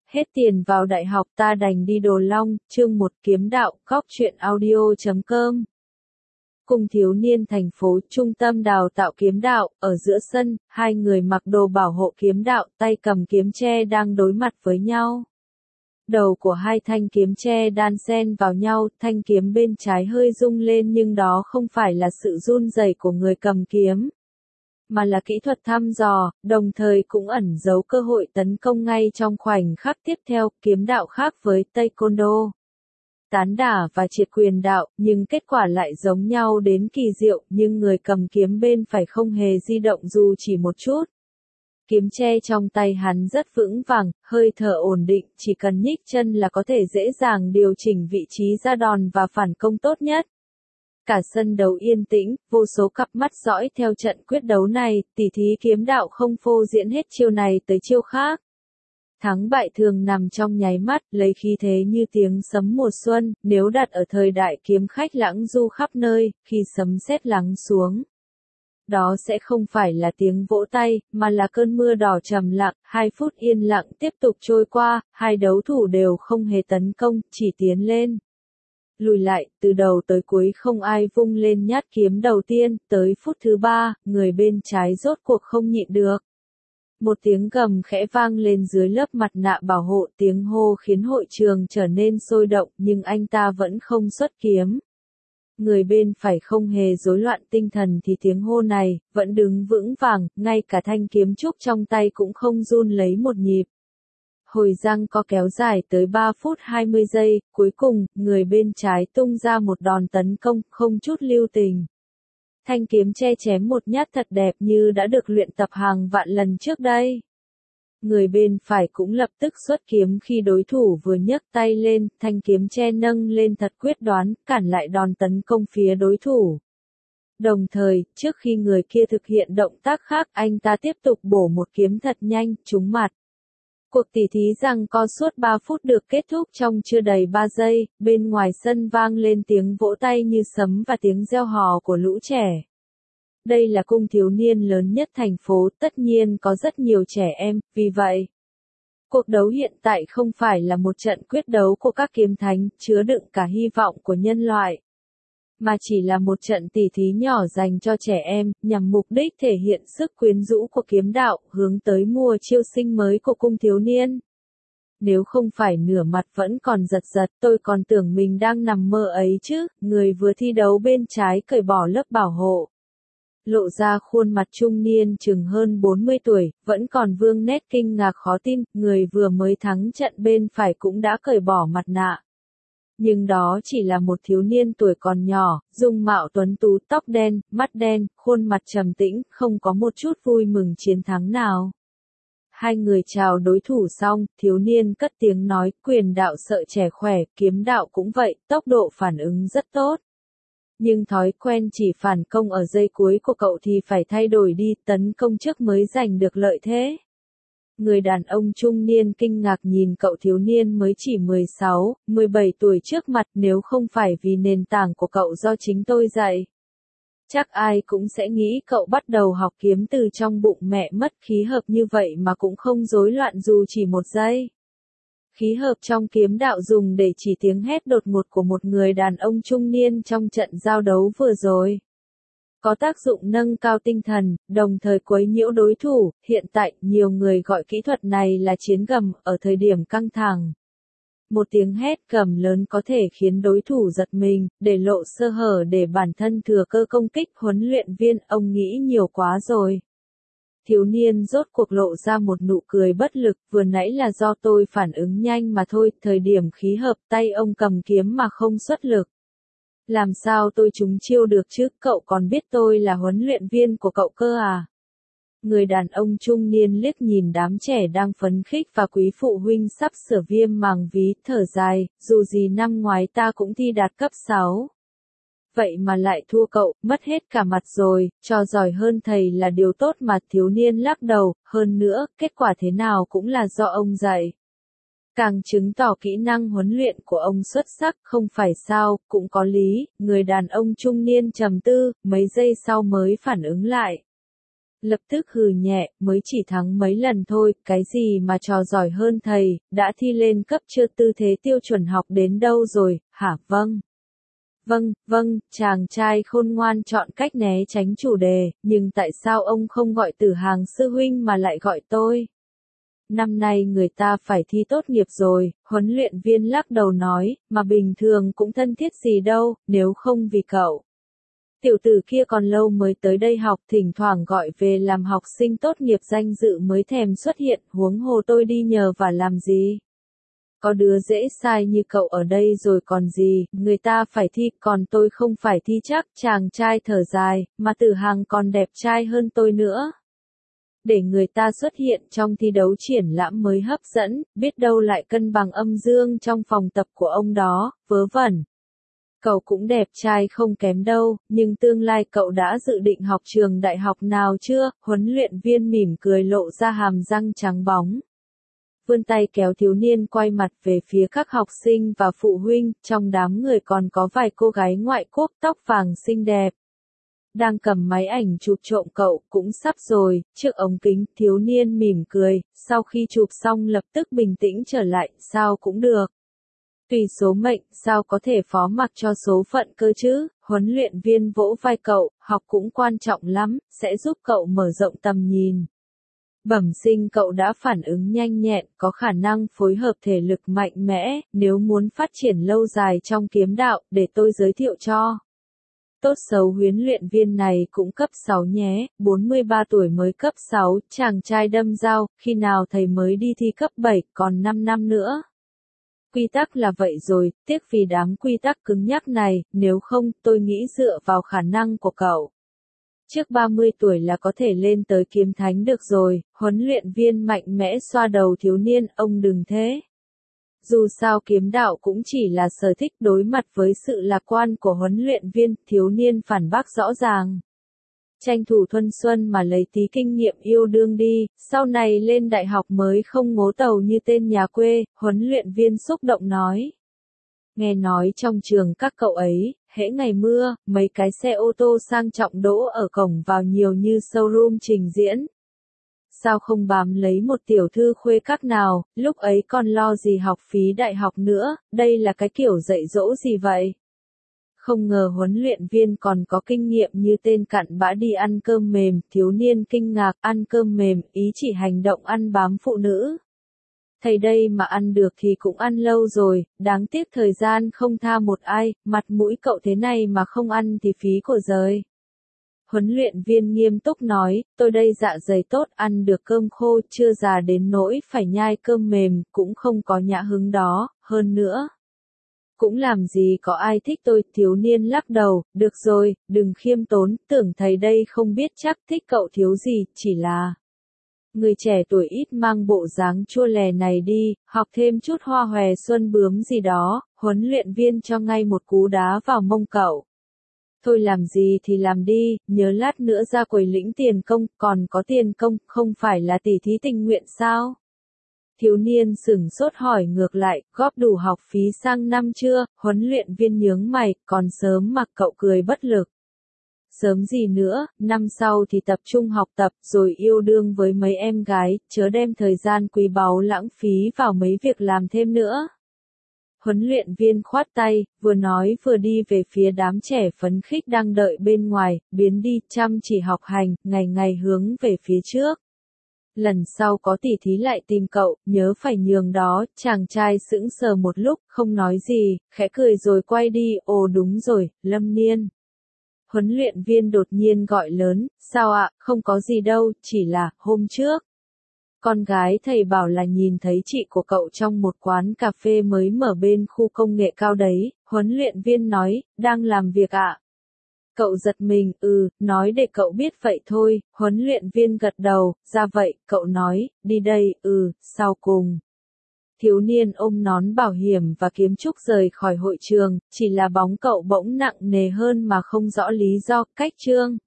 Hết tiền vào đại học ta đành đi Đồ Long, chương 1 kiếm đạo, góc truyện audio.com. Cùng thiếu niên thành phố trung tâm đào tạo kiếm đạo, ở giữa sân, hai người mặc đồ bảo hộ kiếm đạo, tay cầm kiếm tre đang đối mặt với nhau. Đầu của hai thanh kiếm tre đan xen vào nhau, thanh kiếm bên trái hơi rung lên nhưng đó không phải là sự run rẩy của người cầm kiếm, mà là kỹ thuật thăm dò, đồng thời cũng ẩn giấu cơ hội tấn công ngay trong khoảnh khắc tiếp theo. Kiếm đạo khác với Taekwondo, tán đả và triệt quyền đạo, nhưng kết quả lại giống nhau đến kỳ diệu, nhưng người cầm kiếm bên phải không hề di động dù chỉ một chút. Kiếm tre trong tay hắn rất vững vàng, hơi thở ổn định, chỉ cần nhích chân là có thể dễ dàng điều chỉnh vị trí ra đòn và phản công tốt nhất. Cả sân đấu yên tĩnh, vô số cặp mắt dõi theo trận quyết đấu này, tỷ thí kiếm đạo không phô diễn hết chiêu này tới chiêu khác. Thắng bại thường nằm trong nháy mắt, lấy khí thế như tiếng sấm mùa xuân, nếu đặt ở thời đại kiếm khách lãng du khắp nơi, khi sấm sét lắng xuống. Đó sẽ không phải là tiếng vỗ tay, mà là cơn mưa đỏ trầm lặng. 2 phút yên lặng tiếp tục trôi qua, hai đấu thủ đều không hề tấn công, chỉ tiến lên. Lùi lại, từ đầu tới cuối không ai vung lên nhát kiếm đầu tiên, tới phút thứ 3, người bên trái rốt cuộc không nhịn được. Một tiếng gầm khẽ vang lên dưới lớp mặt nạ bảo hộ, tiếng hô khiến hội trường trở nên sôi động, nhưng anh ta vẫn không xuất kiếm. Người bên phải không hề rối loạn tinh thần thì tiếng hô này, vẫn đứng vững vàng, ngay cả thanh kiếm trúc trong tay cũng không run lấy một nhịp. Hồi giằng co kéo dài tới 3 phút 20 giây, cuối cùng, người bên trái tung ra một đòn tấn công, không chút lưu tình. Thanh kiếm che chém một nhát thật đẹp như đã được luyện tập hàng vạn lần trước đây. Người bên phải cũng lập tức xuất kiếm khi đối thủ vừa nhấc tay lên, thanh kiếm che nâng lên thật quyết đoán, cản lại đòn tấn công phía đối thủ. Đồng thời, trước khi người kia thực hiện động tác khác, anh ta tiếp tục bổ một kiếm thật nhanh, trúng mặt. Cuộc tỉ thí giằng co suốt 3 phút được kết thúc trong chưa đầy 3 giây, bên ngoài sân vang lên tiếng vỗ tay như sấm và tiếng reo hò của lũ trẻ. Đây là cung thiếu niên lớn nhất thành phố, tất nhiên có rất nhiều trẻ em, vì vậy, cuộc đấu hiện tại không phải là một trận quyết đấu của các kiếm thánh, chứa đựng cả hy vọng của nhân loại, mà chỉ là một trận tỉ thí nhỏ dành cho trẻ em, nhằm mục đích thể hiện sức quyến rũ của kiếm đạo, hướng tới mùa chiêu sinh mới của cung thiếu niên. Nếu không phải nửa mặt vẫn còn giật giật, tôi còn tưởng mình đang nằm mơ ấy chứ. Người vừa thi đấu bên trái cởi bỏ lớp bảo hộ, lộ ra khuôn mặt trung niên chừng hơn 40 tuổi, vẫn còn vương nét kinh ngạc khó tin. Người vừa mới thắng trận bên phải cũng đã cởi bỏ mặt nạ. Nhưng đó chỉ là một thiếu niên tuổi còn nhỏ, dung mạo tuấn tú, tóc đen, mắt đen, khuôn mặt trầm tĩnh, không có một chút vui mừng chiến thắng nào. Hai người chào đối thủ xong, thiếu niên cất tiếng nói, quyền đạo sợ trẻ khỏe, kiếm đạo cũng vậy, tốc độ phản ứng rất tốt. Nhưng thói quen chỉ phản công ở giây cuối của cậu thì phải thay đổi đi, tấn công trước mới giành được lợi thế. Người đàn ông trung niên kinh ngạc nhìn cậu thiếu niên mới chỉ 16, 17 tuổi trước mặt, nếu không phải vì nền tảng của cậu do chính tôi dạy. Chắc ai cũng sẽ nghĩ cậu bắt đầu học kiếm từ trong bụng mẹ mất khí hợp như vậy mà cũng không rối loạn dù chỉ một giây. Khí hợp trong kiếm đạo dùng để chỉ tiếng hét đột ngột của một người đàn ông trung niên trong trận giao đấu vừa rồi. Có tác dụng nâng cao tinh thần, đồng thời quấy nhiễu đối thủ. Hiện tại, nhiều người gọi kỹ thuật này là chiến gầm, ở thời điểm căng thẳng. Một tiếng hét gầm lớn có thể khiến đối thủ giật mình, để lộ sơ hở để bản thân thừa cơ công kích. Huấn luyện viên, ông nghĩ nhiều quá rồi. Thiếu niên rốt cuộc lộ ra một nụ cười bất lực, vừa nãy là do tôi phản ứng nhanh mà thôi, thời điểm khí hợp tay ông cầm kiếm mà không xuất lực. Làm sao tôi trúng chiêu được chứ, cậu còn biết tôi là huấn luyện viên của cậu cơ à? Người đàn ông trung niên liếc nhìn đám trẻ đang phấn khích và quý phụ huynh sắp sửa viêm màng ví, thở dài, dù gì năm ngoái ta cũng thi đạt cấp 6. Vậy mà lại thua cậu, mất hết cả mặt rồi, cho giỏi hơn thầy là điều tốt mà. Thiếu niên lắc đầu, hơn nữa, kết quả thế nào cũng là do ông dạy. Càng chứng tỏ kỹ năng huấn luyện của ông xuất sắc, không phải sao, cũng có lý. Người đàn ông trung niên trầm tư, mấy giây sau mới phản ứng lại. lập tức hừ nhẹ, mới chỉ thắng mấy lần thôi, cái gì mà trò giỏi hơn thầy, đã thi lên cấp chưa, tư thế tiêu chuẩn học đến đâu rồi, hả? Vâng, chàng trai khôn ngoan chọn cách né tránh chủ đề, nhưng tại sao ông không gọi Tử Hàng sư huynh mà lại gọi tôi? Năm nay người ta phải thi tốt nghiệp rồi, huấn luyện viên lắc đầu nói, mà bình thường cũng thân thiết gì đâu, nếu không vì cậu. Tiểu tử kia còn lâu mới tới đây học, thỉnh thoảng gọi về làm học sinh tốt nghiệp danh dự mới thèm xuất hiện, huống hồ tôi đi nhờ và làm gì? Có đứa dễ sai như cậu ở đây rồi còn gì, người ta phải thi, còn tôi không phải thi chắc, chàng trai thở dài, mà Tử Hàng còn đẹp trai hơn tôi nữa. Để người ta xuất hiện trong thi đấu triển lãm mới hấp dẫn, biết đâu lại cân bằng âm dương trong phòng tập của ông đó, vớ vẩn. Cậu cũng đẹp trai không kém đâu, nhưng tương lai cậu đã dự định học trường đại học nào chưa? Huấn luyện viên mỉm cười lộ ra hàm răng trắng bóng. Vươn tay kéo thiếu niên quay mặt về phía các học sinh và phụ huynh, trong đám người còn có vài cô gái ngoại quốc tóc vàng xinh đẹp. Đang cầm máy ảnh chụp trộm cậu, cũng sắp rồi, trước ống kính, thiếu niên mỉm cười, sau khi chụp xong lập tức bình tĩnh trở lại, sao cũng được. Tùy số mệnh, sao có thể phó mặc cho số phận cơ chứ, huấn luyện viên vỗ vai cậu, học cũng quan trọng lắm, sẽ giúp cậu mở rộng tầm nhìn. Bẩm sinh cậu đã phản ứng nhanh nhẹn, có khả năng phối hợp thể lực mạnh mẽ, nếu muốn phát triển lâu dài trong kiếm đạo, để tôi giới thiệu cho. Tốt xấu huấn luyện viên này cũng cấp 6 nhé, 43 tuổi mới cấp 6, chàng trai đâm dao, khi nào thầy mới đi thi cấp 7, còn 5 năm nữa. Quy tắc là vậy rồi, tiếc vì đám quy tắc cứng nhắc này, nếu không, tôi nghĩ dựa vào khả năng của cậu. Trước 30 tuổi là có thể lên tới kiếm thánh được rồi, huấn luyện viên mạnh mẽ xoa đầu thiếu niên, ông đừng thế. Dù sao kiếm đạo cũng chỉ là sở thích, đối mặt với sự lạc quan của huấn luyện viên, thiếu niên phản bác rõ ràng. Tranh thủ thanh xuân mà lấy tí kinh nghiệm yêu đương đi, sau này lên đại học mới không ngố tàu như tên nhà quê, huấn luyện viên xúc động nói. Nghe nói trong trường các cậu ấy, hễ ngày mưa, mấy cái xe ô tô sang trọng đỗ ở cổng vào nhiều như showroom trình diễn. Sao không bám lấy một tiểu thư khuê các nào, lúc ấy còn lo gì học phí đại học nữa, đây là cái kiểu dạy dỗ gì vậy? Không ngờ huấn luyện viên còn có kinh nghiệm như tên cặn bã đi ăn cơm mềm, thiếu niên kinh ngạc, ăn cơm mềm, ý chỉ hành động ăn bám phụ nữ. Thầy đây mà ăn được thì cũng ăn lâu rồi, đáng tiếc thời gian không tha một ai, mặt mũi cậu thế này mà không ăn thì phí của giời. Huấn luyện viên nghiêm túc nói, tôi đây dạ dày tốt, ăn được cơm khô, chưa già đến nỗi phải nhai cơm mềm, cũng không có nhã hứng đó, hơn nữa. Cũng làm gì có ai thích tôi, thiếu niên lắc đầu, được rồi, đừng khiêm tốn, tưởng thầy đây không biết chắc thích cậu thiếu gì, chỉ là. Người trẻ tuổi ít mang bộ dáng chua lè này đi, học thêm chút hoa hòe xuân bướm gì đó, huấn luyện viên cho ngay một cú đá vào mông cậu. Thôi làm gì thì làm đi, nhớ lát nữa ra quầy lĩnh tiền công, còn có tiền công, không phải là tỷ thí tình nguyện sao? Thiếu niên sửng sốt hỏi ngược lại, góp đủ học phí sang năm chưa, huấn luyện viên nhướng mày, còn sớm mà cậu cười bất lực. Sớm gì nữa, năm sau thì tập trung học tập rồi yêu đương với mấy em gái, chớ đem thời gian quý báu lãng phí vào mấy việc làm thêm nữa. Huấn luyện viên khoát tay, vừa nói vừa đi về phía đám trẻ phấn khích đang đợi bên ngoài, biến đi, chăm chỉ học hành, ngày ngày hướng về phía trước. Lần sau có tỷ thí lại tìm cậu, nhớ phải nhường đó, chàng trai sững sờ một lúc, không nói gì, khẽ cười rồi quay đi, ồ đúng rồi, Lâm Niên. Huấn luyện viên đột nhiên gọi lớn, sao ạ, không có gì đâu, chỉ là, hôm trước. Con gái thầy bảo là nhìn thấy chị của cậu trong một quán cà phê mới mở bên khu công nghệ cao đấy, huấn luyện viên nói, đang làm việc ạ. Cậu giật mình, nói để cậu biết vậy thôi, huấn luyện viên gật đầu, ra vậy, cậu nói, đi đây, sau cùng. Thiếu niên ôm nón bảo hiểm và kiếm trúc rời khỏi hội trường, chỉ là bóng cậu bỗng nặng nề hơn mà không rõ lý do, cách chương.